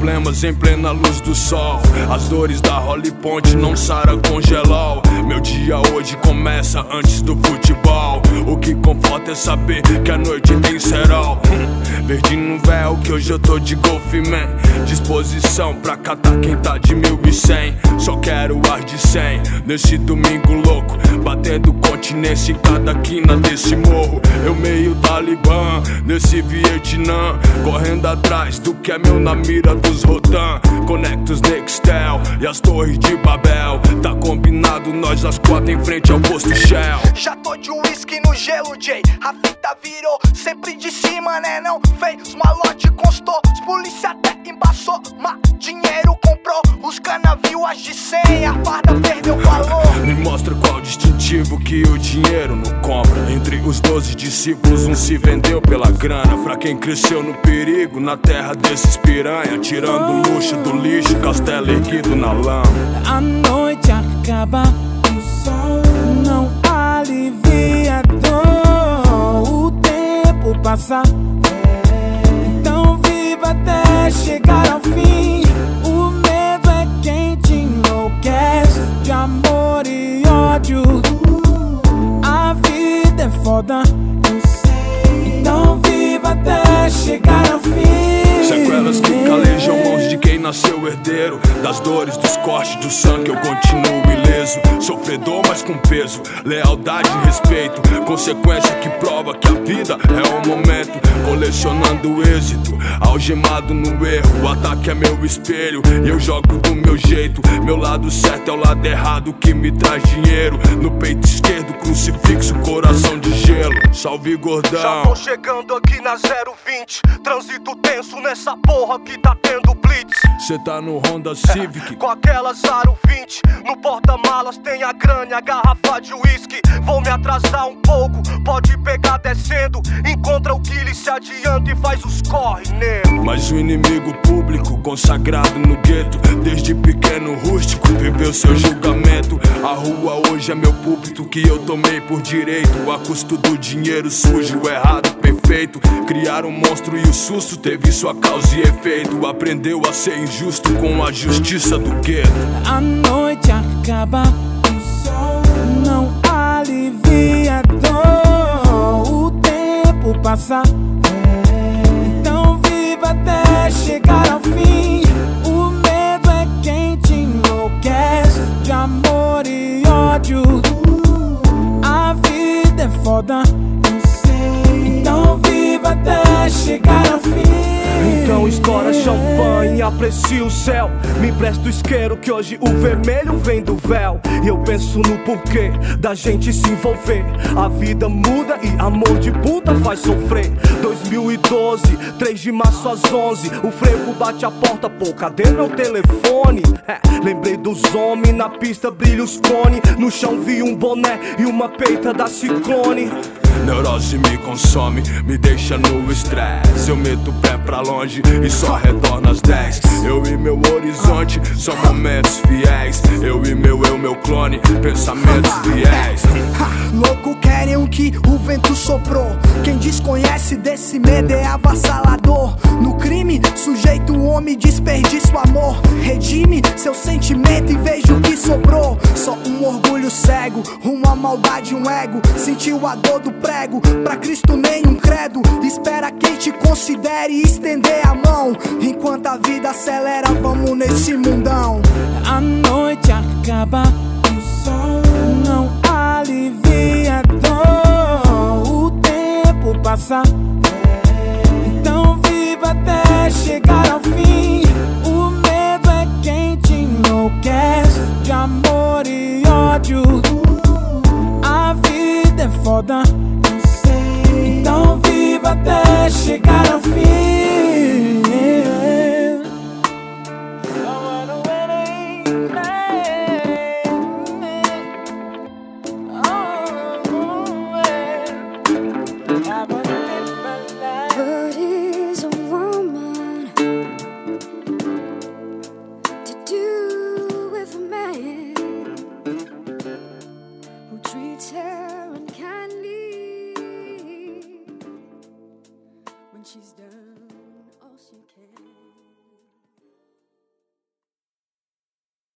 problemas em plena luz do sol. As dores da Holly Ponte não saram com gelol. Meu dia hoje começa antes do futebol. O que conforta é saber que a noite tem cerol. Verde no véu que hoje eu tô de Golfman. Disposição pra catar quem tá de 1100. Só quero ar de 100 nesse domingo louco, batendo continência em cada quina desse morro. Eu meio talibã nesse Vietnã, correndo atrás do que é meu na mira dos Rotan. Conecta os Nextel e as torres de Babel. Tá combinado nós as quatro em frente ao posto Shell. Já tô de whisky no gelo, Jay. A fita virou sempre de cima, né? Não fez os malote, constou. Os polícia até embaçou, mas dinheiro comprou. Os canavios as de 100, a farda perdeu valor. Me mostra qual distintivo que o dinheiro não compra. Entre os 12 discípulos um se vendeu pela grana. Pra quem cresceu no perigo, na terra desses piranha, tirando o luxo do lixo, castelo erguido na lama. A noite acaba, o sol não alivia a dor. O tempo passa, então viva até chegar ao fim. O medo é quem te enlouquece, de amor e ódio. A vida é foda, eu sei, então viva até chegar ao fim. Sequelas que calejam mãos de quem nasceu herdeiro. Das dores, dos cortes, do sangue eu continuo ileso. Sofredor, mas com peso, lealdade e respeito. Consequência que prova que a vida é o momento. Colecionando êxito, algemado no erro. O ataque é meu espelho e eu jogo do meu jeito. Meu lado certo é o lado errado que me traz dinheiro. No peito esquerdo, crucifixo, coração de gelo. Salve, gordão. Já tô chegando aqui na 020. Trânsito tenso nessa porra que tá tendo blitz. Cê tá no Honda Civic com aquelas aro 20. No porta-malas tem a grana e a garrafa de whisky. Vou me atrasar um pouco, pode pegar descendo. Encontra o Guile, se adianta e faz os corre, nego. Mas o inimigo público, consagrado no gueto, desde pequeno rústico, viveu seu julgamento. A rua hoje é meu púlpito que eu tomei por direito. A custo do dinheiro sujo, errado, perfeito. Criar um monstro e o susto teve sua causa e efeito. Aprendeu a ser injusto com a justiça do gueto. A noite acaba, o sol não alivia a dor. O tempo passa, então viva até chegar ao fim. O medo é quem te enlouquece, de amor e ódio. A vida é foda, eu sei, então viva até chegar ao fim. Então estoura champanhe, aprecia o céu. Me empresta o isqueiro que hoje o vermelho vem do véu. E eu penso no porquê da gente se envolver. A vida muda e amor de puta faz sofrer. 2012, 3 de março às 11. O frevo bate a porta, pô, cadê meu telefone? Lembrei dos homens, na pista brilha os cone. No chão vi um boné e uma peita da Ciclone. Neurose me consome, me deixa no estresse. Eu meto o pé pra longe e só retorno às 10. Eu e meu horizonte são momentos fiéis. Eu e meu clone, pensamentos fiéis. Louco querem o que o vento soprou. Quem desconhece desse medo é avassalador. No crime, sujeito o homem desperdiça o amor. Redime seu sentimento e veja o que sobrou. Só um orgulho cego, uma maldade, um ego. Sentiu a dor do prego, pra Cristo nenhum credo. Espera quem te considere e estender a mão. Enquanto a vida acelera, vamos nesse mundão. A noite acaba, o sol não alivia a dor. O tempo passa, então viva até chegar ao fim. O medo é quem te enlouquece, de amor e ódio. A vida é foda, eu sei, então viva até chegar ao fim. What is a woman to do with a man who treats her unkindly when she's done?